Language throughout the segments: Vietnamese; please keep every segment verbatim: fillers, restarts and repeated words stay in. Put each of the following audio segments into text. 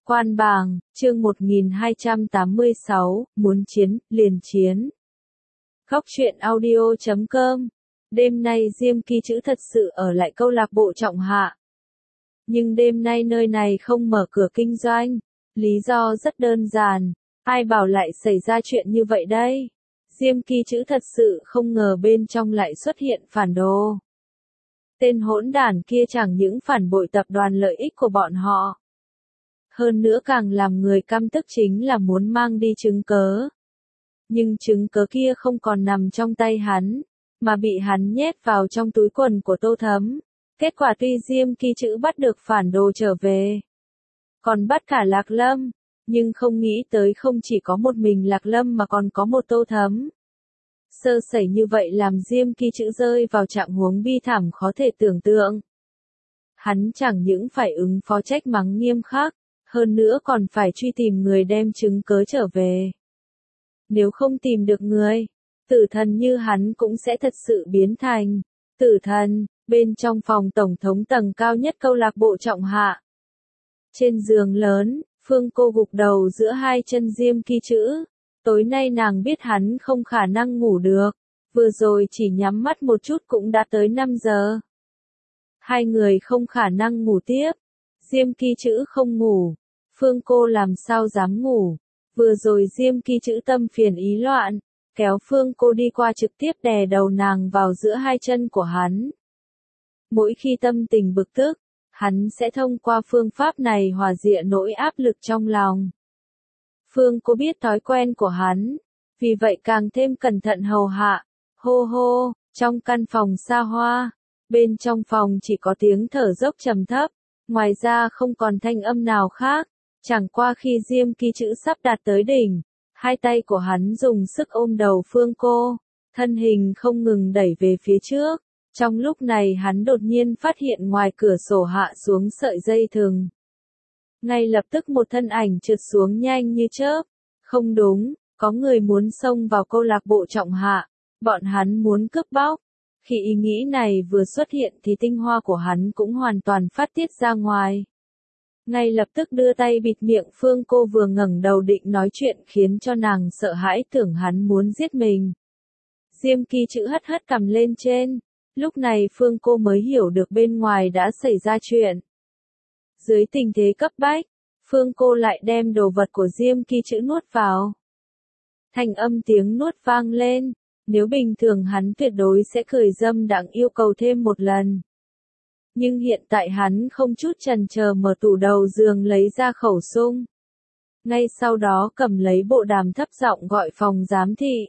Quan bàng, chương một nghìn hai trăm tám mươi sáu, muốn chiến, liền chiến. Góc truyện audio chấm com. Đêm nay Diêm Kỳ Chữ thật sự ở lại câu lạc bộ Trọng Hạ. Nhưng đêm nay nơi này không mở cửa kinh doanh. Lý do rất đơn giản. Ai bảo lại xảy ra chuyện như vậy đây? Diêm Kỳ Chữ thật sự không ngờ bên trong lại xuất hiện phản đồ. Tên hỗn đản kia chẳng những phản bội tập đoàn lợi ích của bọn họ. Hơn nữa càng làm người căm tức chính là muốn mang đi chứng cớ. Nhưng chứng cớ kia không còn nằm trong tay hắn, mà bị hắn nhét vào trong túi quần của Tô Thấm. Kết quả tuy Diêm Kỳ Chữ bắt được phản đồ trở về, còn bắt cả Lạc Lâm, nhưng không nghĩ tới không chỉ có một mình Lạc Lâm mà còn có một Tô Thấm. Sơ sẩy như vậy làm Diêm Kỳ Chữ rơi vào trạng huống bi thảm khó thể tưởng tượng. Hắn chẳng những phải ứng phó trách mắng nghiêm khắc, hơn nữa còn phải truy tìm người đem chứng cớ trở về. Nếu không tìm được người, tử thần như hắn cũng sẽ thật sự biến thành tử thần. Bên trong phòng tổng thống tầng cao nhất câu lạc bộ Trọng Hạ, trên giường lớn, Phương Cô gục đầu giữa hai chân Diêm Kỳ Chữ. Tối nay nàng biết hắn không khả năng ngủ được, vừa rồi chỉ nhắm mắt một chút cũng đã tới năm giờ. Hai người không khả năng ngủ tiếp. Diêm Kỳ Chữ không ngủ, Phương Cô làm sao dám ngủ. Vừa rồi Diêm Kỳ Chữ tâm phiền ý loạn, kéo Phương Cô đi qua trực tiếp đè đầu nàng vào giữa hai chân của hắn. Mỗi khi tâm tình bực tức, hắn sẽ thông qua phương pháp này hòa dịa nỗi áp lực trong lòng. Phương Cô biết thói quen của hắn, vì vậy càng thêm cẩn thận hầu hạ. Hô hô, trong căn phòng xa hoa, bên trong phòng chỉ có tiếng thở dốc trầm thấp, ngoài ra không còn thanh âm nào khác. Chẳng qua khi Diêm Kỳ Chữ sắp đạt tới đỉnh, hai tay của hắn dùng sức ôm đầu Phương Cô, thân hình không ngừng đẩy về phía trước. Trong lúc này hắn đột nhiên phát hiện ngoài cửa sổ hạ xuống sợi dây thừng. Ngay lập tức một thân ảnh trượt xuống nhanh như chớp. Không đúng, có người muốn xông vào câu lạc bộ Trọng Hạ, bọn hắn muốn cướp bóc. Khi ý nghĩ này vừa xuất hiện thì tinh hoa của hắn cũng hoàn toàn phát tiết ra ngoài. Ngay lập tức đưa tay bịt miệng Phương Cô vừa ngẩng đầu định nói chuyện khiến cho nàng sợ hãi tưởng hắn muốn giết mình. Diêm Kỳ Chữ hất hất cằm lên trên. Lúc này Phương Cô mới hiểu được bên ngoài đã xảy ra chuyện. Dưới tình thế cấp bách, Phương Cô lại đem đồ vật của Diêm Kỳ Chữ nuốt vào. Thành âm tiếng nuốt vang lên, nếu bình thường hắn tuyệt đối sẽ cười dâm đãng yêu cầu thêm một lần. Nhưng hiện tại hắn không chút chần chờ mở tủ đầu giường lấy ra khẩu súng. Ngay sau đó cầm lấy bộ đàm thấp giọng gọi phòng giám thị.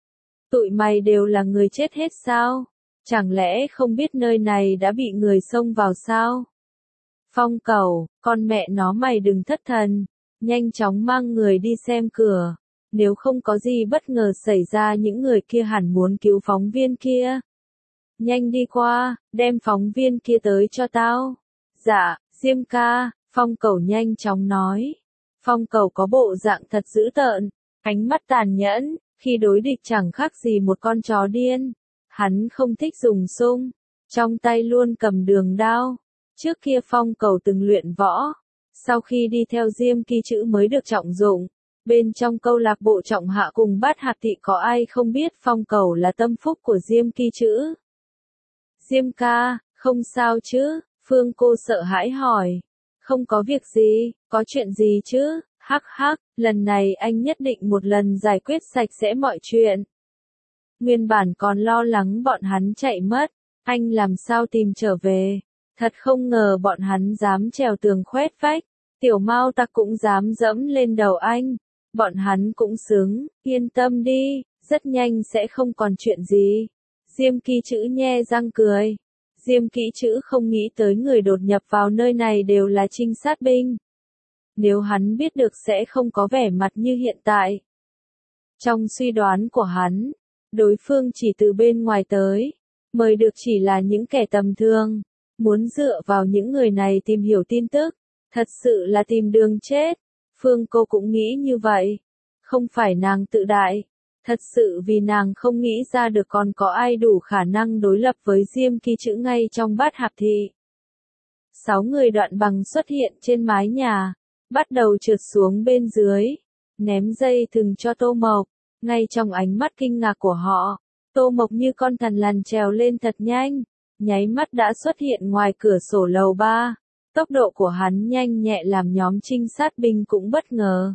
Tụi mày đều là người chết hết sao? Chẳng lẽ không biết nơi này đã bị người xông vào sao? Phong Cẩu, con mẹ nó mày đừng thất thần, nhanh chóng mang người đi xem cửa. Nếu không có gì bất ngờ xảy ra những người kia hẳn muốn cứu phóng viên kia. Nhanh đi qua, đem phóng viên kia tới cho tao. Dạ, Diêm ca, Phong Cẩu nhanh chóng nói. Phong Cẩu có bộ dạng thật dữ tợn, ánh mắt tàn nhẫn, khi đối địch chẳng khác gì một con chó điên. Hắn không thích dùng súng, trong tay luôn cầm đường đao. Trước kia Phong Cẩu từng luyện võ, sau khi đi theo Diêm Kỳ Chữ mới được trọng dụng. Bên trong câu lạc bộ Trọng Hạ cùng Bát Hạp thị có ai không biết Phong Cẩu là tâm phúc của Diêm Kỳ Chữ. Diêm ca, không sao chứ? Phương Cô sợ hãi hỏi. Không có việc gì, có chuyện gì chứ? Hắc hắc, lần này anh nhất định một lần giải quyết sạch sẽ mọi chuyện. Nguyên bản còn lo lắng bọn hắn chạy mất, anh làm sao tìm trở về. Thật không ngờ bọn hắn dám trèo tường khoét vách, tiểu Mao Tặc cũng dám dẫm lên đầu anh. Bọn hắn cũng xứng, yên tâm đi, rất nhanh sẽ không còn chuyện gì. Diêm Kỳ Chữ nhe răng cười. Diêm Kỳ Chữ không nghĩ tới người đột nhập vào nơi này đều là trinh sát binh. Nếu hắn biết được sẽ không có vẻ mặt như hiện tại. Trong suy đoán của hắn, đối phương chỉ từ bên ngoài tới, mời được chỉ là những kẻ tầm thường, muốn dựa vào những người này tìm hiểu tin tức, thật sự là tìm đường chết. Phương Cô cũng nghĩ như vậy, không phải nàng tự đại, thật sự vì nàng không nghĩ ra được còn có ai đủ khả năng đối lập với Diêm Kỳ Chữ ngay trong Bát Hạp thị. Sáu người Đoạn Bằng xuất hiện trên mái nhà, bắt đầu trượt xuống bên dưới, ném dây thừng cho Tô Mộc. Ngay trong ánh mắt kinh ngạc của họ, Tô Mộc như con thằn lằn trèo lên thật nhanh, nháy mắt đã xuất hiện ngoài cửa sổ lầu ba. Tốc độ của hắn nhanh nhẹ làm nhóm trinh sát binh cũng bất ngờ.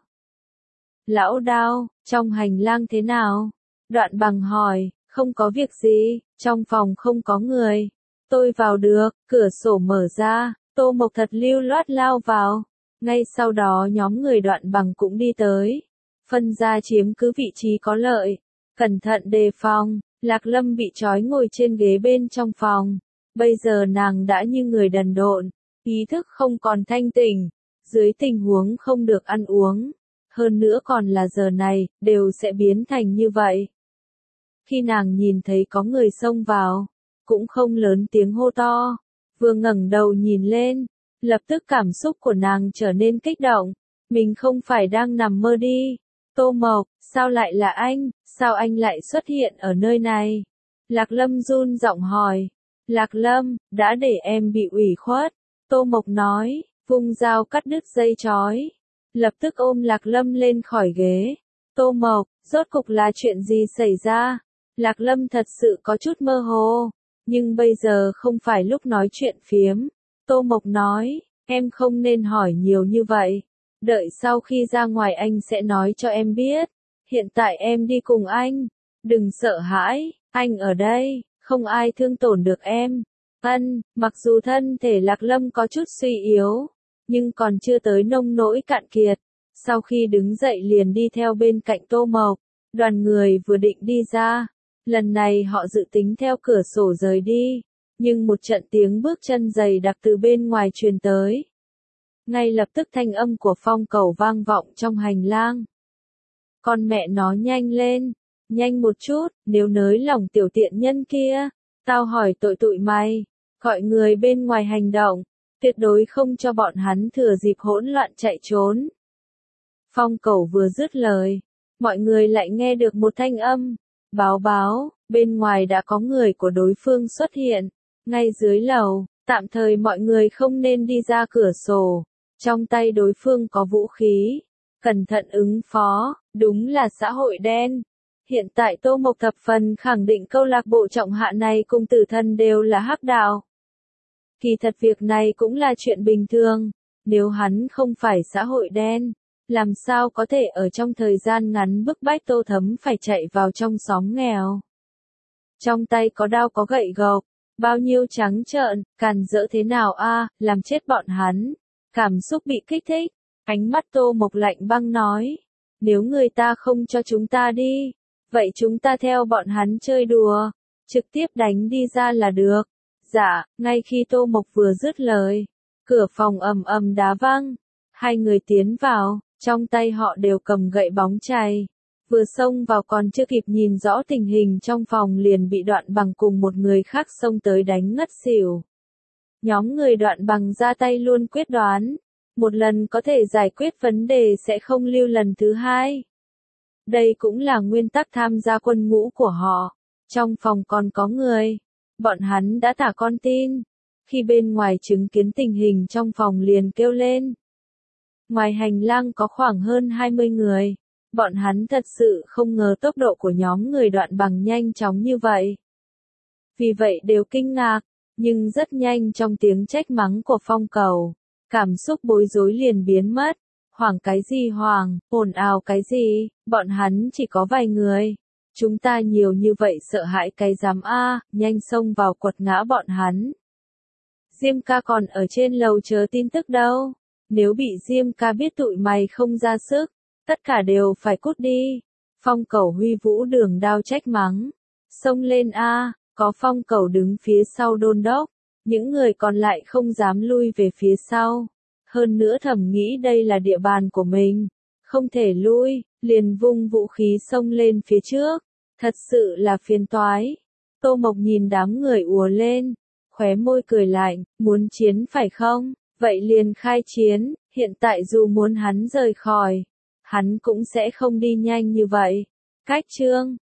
Lão Đao, trong hành lang thế nào? Đoạn Bằng hỏi. Không có việc gì, trong phòng không có người. Tôi vào được, cửa sổ mở ra, Tô Mộc thật lưu loát lao vào. Ngay sau đó nhóm người Đoạn Bằng cũng đi tới. Phân ra chiếm cứ vị trí có lợi. Cẩn thận đề phòng, Lạc Lâm bị trói ngồi trên ghế bên trong phòng. Bây giờ nàng đã như người đần độn, ý thức không còn thanh tỉnh. Dưới tình huống không được ăn uống, hơn nữa còn là giờ này, đều sẽ biến thành như vậy. Khi nàng nhìn thấy có người xông vào, cũng không lớn tiếng hô to, vừa ngẩng đầu nhìn lên, lập tức cảm xúc của nàng trở nên kích động, mình không phải đang nằm mơ đi. Tô Mộc, sao lại là anh, sao anh lại xuất hiện ở nơi này? Lạc Lâm run giọng hỏi. Lạc Lâm, đã để em bị ủy khuất. Tô Mộc nói, vung dao cắt đứt dây trói. Lập tức ôm Lạc Lâm lên khỏi ghế. Tô Mộc, rốt cục là chuyện gì xảy ra? Lạc Lâm thật sự có chút mơ hồ, nhưng bây giờ không phải lúc nói chuyện phiếm. Tô Mộc nói, em không nên hỏi nhiều như vậy. Đợi sau khi ra ngoài anh sẽ nói cho em biết. Hiện tại em đi cùng anh. Đừng sợ hãi, anh ở đây, không ai thương tổn được em. Ân, mặc dù thân thể Lạc Lâm có chút suy yếu, nhưng còn chưa tới nông nỗi cạn kiệt. Sau khi đứng dậy liền đi theo bên cạnh Tô Mộc, đoàn người vừa định đi ra. Lần này họ dự tính theo cửa sổ rời đi, nhưng một trận tiếng bước chân dày đặc từ bên ngoài truyền tới. Ngay lập tức thanh âm của Phong Cẩu vang vọng trong hành lang. Con mẹ nó nhanh lên, nhanh một chút, nếu nới lỏng tiểu tiện nhân kia, tao hỏi tội tụi mày, gọi người bên ngoài hành động, tuyệt đối không cho bọn hắn thừa dịp hỗn loạn chạy trốn. Phong Cẩu vừa dứt lời, mọi người lại nghe được một thanh âm. Báo báo, bên ngoài đã có người của đối phương xuất hiện, ngay dưới lầu, tạm thời mọi người không nên đi ra cửa sổ, trong tay đối phương có vũ khí, cẩn thận ứng phó, đúng là xã hội đen. Hiện tại Tô Mộc thập phần khẳng định câu lạc bộ trọng hạ này cùng Tử Thần đều là hắc đạo. Kỳ thật việc này cũng là chuyện bình thường, nếu hắn không phải xã hội đen, làm sao có thể ở trong thời gian ngắn bức bách Tô Thấm phải chạy vào trong xóm nghèo. Trong tay có đao có gậy gộc, bao nhiêu trắng trợn, càn rỡ thế nào a, làm chết bọn hắn. Cảm xúc bị kích thích, ánh mắt Tô Mộc lạnh băng nói, nếu người ta không cho chúng ta đi, vậy chúng ta theo bọn hắn chơi đùa, trực tiếp đánh đi ra là được. Dạ, ngay khi Tô Mộc vừa dứt lời, cửa phòng ầm ầm đá văng, hai người tiến vào. Trong tay họ đều cầm gậy bóng chày, vừa xông vào còn chưa kịp nhìn rõ tình hình trong phòng liền bị Đoạn Bằng cùng một người khác xông tới đánh ngất xỉu. Nhóm người Đoạn Bằng ra tay luôn quyết đoán, một lần có thể giải quyết vấn đề sẽ không lưu lần thứ hai. Đây cũng là nguyên tắc tham gia quân ngũ của họ. Trong phòng còn có người, bọn hắn đã thả con tin, khi bên ngoài chứng kiến tình hình trong phòng liền kêu lên. Ngoài hành lang có khoảng hơn hai mươi người, bọn hắn thật sự không ngờ tốc độ của nhóm người Đoạn Bằng nhanh chóng như vậy. Vì vậy đều kinh ngạc, nhưng rất nhanh trong tiếng trách mắng của Phong Cẩu, cảm xúc bối rối liền biến mất. Hoảng cái gì hoảng, ồn ào cái gì, bọn hắn chỉ có vài người. Chúng ta nhiều như vậy sợ hãi cái dám a, nhanh xông vào quật ngã bọn hắn. Diêm ca còn ở trên lầu chờ tin tức đâu. Nếu bị Diêm ca biết tụi mày không ra sức, tất cả đều phải cút đi. Phong Cẩu huy vũ đường đao trách mắng. Xông lên a, có Phong Cẩu đứng phía sau đôn đốc. Những người còn lại không dám lui về phía sau. Hơn nữa thầm nghĩ đây là địa bàn của mình. Không thể lui, liền vung vũ khí xông lên phía trước. Thật sự là phiền toái. Tô Mộc nhìn đám người ùa lên. Khóe môi cười lạnh, muốn chiến phải không? Vậy liền khai chiến, hiện tại dù muốn hắn rời khỏi, hắn cũng sẽ không đi nhanh như vậy. Cách chương